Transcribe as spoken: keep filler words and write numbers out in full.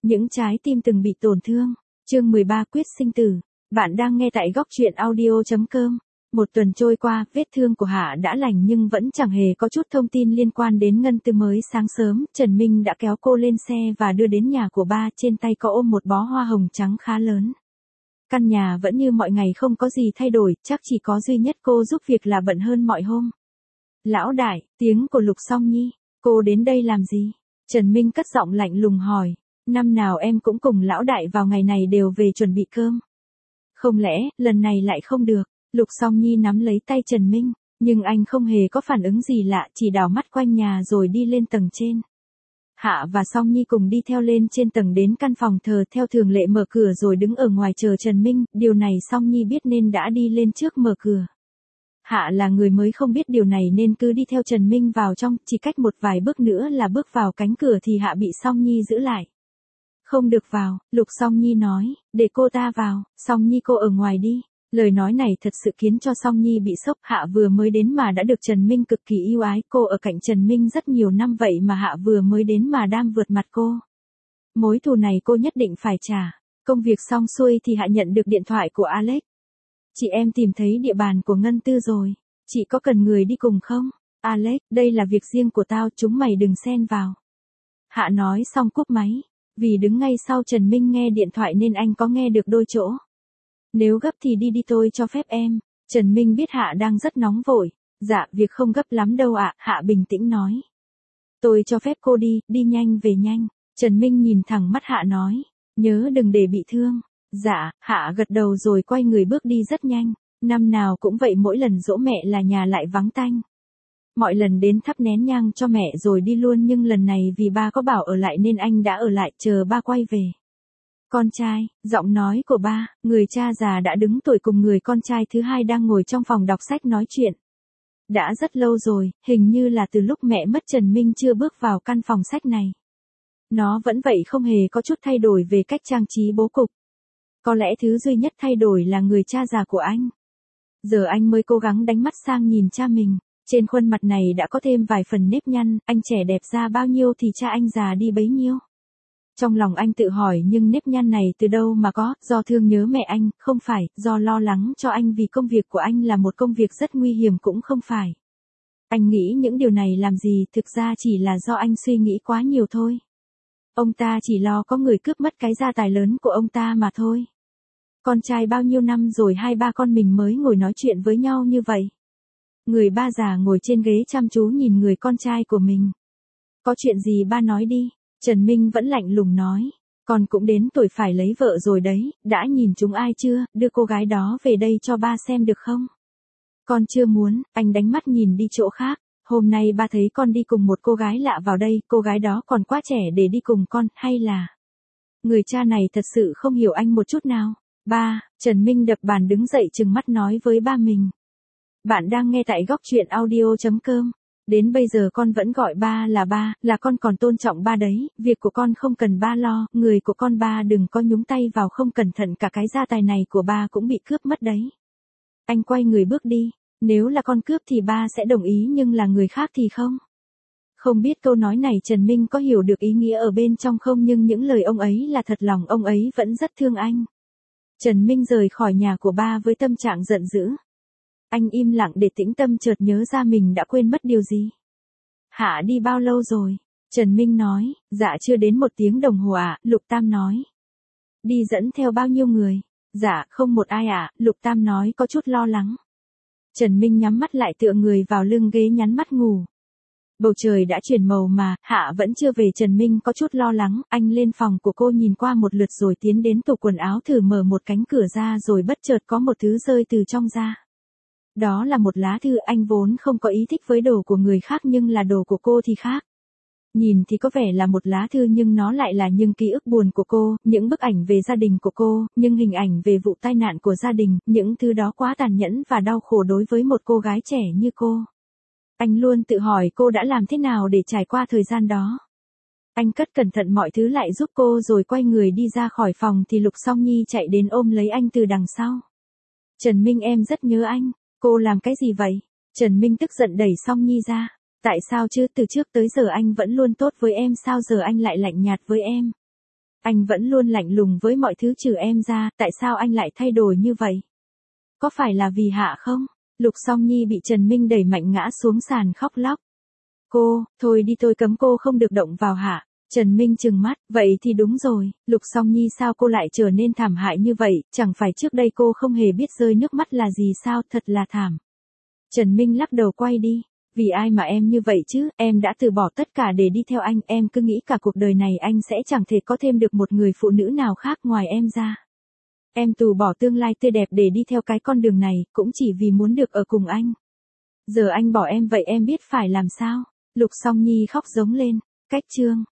Những trái tim từng bị tổn thương. Chương mười ba Quyết sinh tử. Bạn đang nghe tại góc truyện audio chấm com. Một tuần trôi qua, vết thương của Hạ đã lành nhưng vẫn chẳng hề có chút thông tin liên quan đến Ngân Tư. Mới sáng sớm, Trần Minh đã kéo cô lên xe và đưa đến nhà của ba, trên tay có ôm một bó hoa hồng trắng khá lớn. Căn nhà vẫn như mọi ngày không có gì thay đổi, chắc chỉ có duy nhất cô giúp việc là bận hơn mọi hôm. Lão đại, tiếng của Lục Song Nhi, cô đến đây làm gì? Trần Minh cất giọng lạnh lùng hỏi. Năm nào em cũng cùng lão đại vào ngày này đều về chuẩn bị cơm. Không lẽ, lần này lại không được? Lục Song Nhi nắm lấy tay Trần Minh, nhưng anh không hề có phản ứng gì lạ, chỉ đảo mắt quanh nhà rồi đi lên tầng trên. Hạ và Song Nhi cùng đi theo lên trên tầng đến căn phòng thờ, theo thường lệ mở cửa rồi đứng ở ngoài chờ Trần Minh, điều này Song Nhi biết nên đã đi lên trước mở cửa. Hạ là người mới không biết điều này nên cứ đi theo Trần Minh vào trong, chỉ cách một vài bước nữa là bước vào cánh cửa thì Hạ bị Song Nhi giữ lại. Không được vào, Lục Song Nhi nói, để cô ta vào, Song Nhi cô ở ngoài đi. Lời nói này thật sự khiến cho Song Nhi bị sốc. Hạ vừa mới đến mà đã được Trần Minh cực kỳ yêu ái, cô ở cạnh Trần Minh rất nhiều năm vậy mà Hạ vừa mới đến mà đam vượt mặt cô. Mối thù này cô nhất định phải trả. Công việc xong xuôi thì Hạ nhận được điện thoại của Alex. Chị em tìm thấy địa bàn của Ngân Tư rồi, chị có cần người đi cùng không? Alex, đây là việc riêng của tao, chúng mày đừng xen vào. Hạ nói xong cúp máy. Vì đứng ngay sau Trần Minh nghe điện thoại nên anh có nghe được đôi chỗ. Nếu gấp thì đi đi, tôi cho phép em. Trần Minh biết Hạ đang rất nóng vội. Dạ, việc không gấp lắm đâu ạ, Hạ bình tĩnh nói. Tôi cho phép cô đi, đi nhanh về nhanh. Trần Minh nhìn thẳng mắt Hạ nói. Nhớ đừng để bị thương. Dạ, Hạ gật đầu rồi quay người bước đi rất nhanh. Năm nào cũng vậy, mỗi lần giỗ mẹ là nhà lại vắng tanh. Mọi lần đến thắp nén nhang cho mẹ rồi đi luôn, nhưng lần này vì ba có bảo ở lại nên anh đã ở lại chờ ba quay về. Con trai, giọng nói của ba, người cha già đã đứng tuổi cùng người con trai thứ hai đang ngồi trong phòng đọc sách nói chuyện. Đã rất lâu rồi, hình như là từ lúc mẹ mất Trần Minh chưa bước vào căn phòng sách này. Nó vẫn vậy, không hề có chút thay đổi về cách trang trí bố cục. Có lẽ thứ duy nhất thay đổi là người cha già của anh. Giờ anh mới cố gắng đánh mắt sang nhìn cha mình. Trên khuôn mặt này đã có thêm vài phần nếp nhăn, anh trẻ đẹp ra bao nhiêu thì cha anh già đi bấy nhiêu. Trong lòng anh tự hỏi, nhưng nếp nhăn này từ đâu mà có, do thương nhớ mẹ anh, không phải, do lo lắng cho anh vì công việc của anh là một công việc rất nguy hiểm cũng không phải. Anh nghĩ những điều này làm gì, thực ra chỉ là do anh suy nghĩ quá nhiều thôi. Ông ta chỉ lo có người cướp mất cái gia tài lớn của ông ta mà thôi. Con trai bao nhiêu năm rồi hai ba con mình mới ngồi nói chuyện với nhau như vậy. Người ba già ngồi trên ghế chăm chú nhìn người con trai của mình. Có chuyện gì ba nói đi. Trần Minh vẫn lạnh lùng nói. Con cũng đến tuổi phải lấy vợ rồi đấy, đã nhìn chúng ai chưa, đưa cô gái đó về đây cho ba xem được không? Con chưa muốn, anh đánh mắt nhìn đi chỗ khác. Hôm nay ba thấy con đi cùng một cô gái lạ vào đây, cô gái đó còn quá trẻ để đi cùng con, hay là... Người cha này thật sự không hiểu anh một chút nào. Ba, Trần Minh đập bàn đứng dậy trừng mắt nói với ba mình. Bạn đang nghe tại góc truyện audio chấm com. Đến bây giờ con vẫn gọi ba là ba, là con còn tôn trọng ba đấy, việc của con không cần ba lo, người của con ba đừng có nhúng tay vào, không cẩn thận cả cái gia tài này của ba cũng bị cướp mất đấy. Anh quay người bước đi, nếu là con cướp thì ba sẽ đồng ý, nhưng là người khác thì không. Không biết câu nói này Trần Minh có hiểu được ý nghĩa ở bên trong không, nhưng những lời ông ấy là thật lòng, ông ấy vẫn rất thương anh. Trần Minh rời khỏi nhà của ba với tâm trạng giận dữ. Anh im lặng để tĩnh tâm, chợt nhớ ra mình đã quên mất điều gì. Hạ đi bao lâu rồi? Trần Minh nói, dạ chưa đến một tiếng đồng hồ ạ, à, Lục Tam nói. Đi dẫn theo bao nhiêu người? Dạ, không một ai ạ, à, Lục Tam nói có chút lo lắng. Trần Minh nhắm mắt lại tựa người vào lưng ghế nhắm mắt ngủ. Bầu trời đã chuyển màu mà, Hạ vẫn chưa về. Trần Minh có chút lo lắng, anh lên phòng của cô nhìn qua một lượt rồi tiến đến tủ quần áo thử mở một cánh cửa ra, rồi bất chợt có một thứ rơi từ trong ra. Đó là một lá thư. Anh vốn không có ý thích với đồ của người khác, nhưng là đồ của cô thì khác. Nhìn thì có vẻ là một lá thư nhưng nó lại là những ký ức buồn của cô, những bức ảnh về gia đình của cô, những hình ảnh về vụ tai nạn của gia đình, những thứ đó quá tàn nhẫn và đau khổ đối với một cô gái trẻ như cô. Anh luôn tự hỏi cô đã làm thế nào để trải qua thời gian đó. Anh cất cẩn thận mọi thứ lại giúp cô rồi quay người đi ra khỏi phòng thì Lục Song Nhi chạy đến ôm lấy anh từ đằng sau. Trần Minh, em rất nhớ anh. Cô làm cái gì vậy? Trần Minh tức giận đẩy Song Nhi ra. Tại sao chứ, từ trước tới giờ anh vẫn luôn tốt với em, sao giờ anh lại lạnh nhạt với em? Anh vẫn luôn lạnh lùng với mọi thứ trừ em ra, tại sao anh lại thay đổi như vậy? Có phải là vì Hạ không? Lục Song Nhi bị Trần Minh đẩy mạnh ngã xuống sàn khóc lóc. Cô, thôi đi tôi cấm cô không được động vào Hạ. Trần Minh trừng mắt, vậy thì đúng rồi, Lục Song Nhi sao cô lại trở nên thảm hại như vậy, chẳng phải trước đây cô không hề biết rơi nước mắt là gì sao, thật là thảm. Trần Minh lắc đầu quay đi, vì ai mà em như vậy chứ, em đã từ bỏ tất cả để đi theo anh, em cứ nghĩ cả cuộc đời này anh sẽ chẳng thể có thêm được một người phụ nữ nào khác ngoài em ra. Em từ bỏ tương lai tươi đẹp để đi theo cái con đường này, cũng chỉ vì muốn được ở cùng anh. Giờ anh bỏ em vậy em biết phải làm sao? Lục Song Nhi khóc giống lên, cách chương.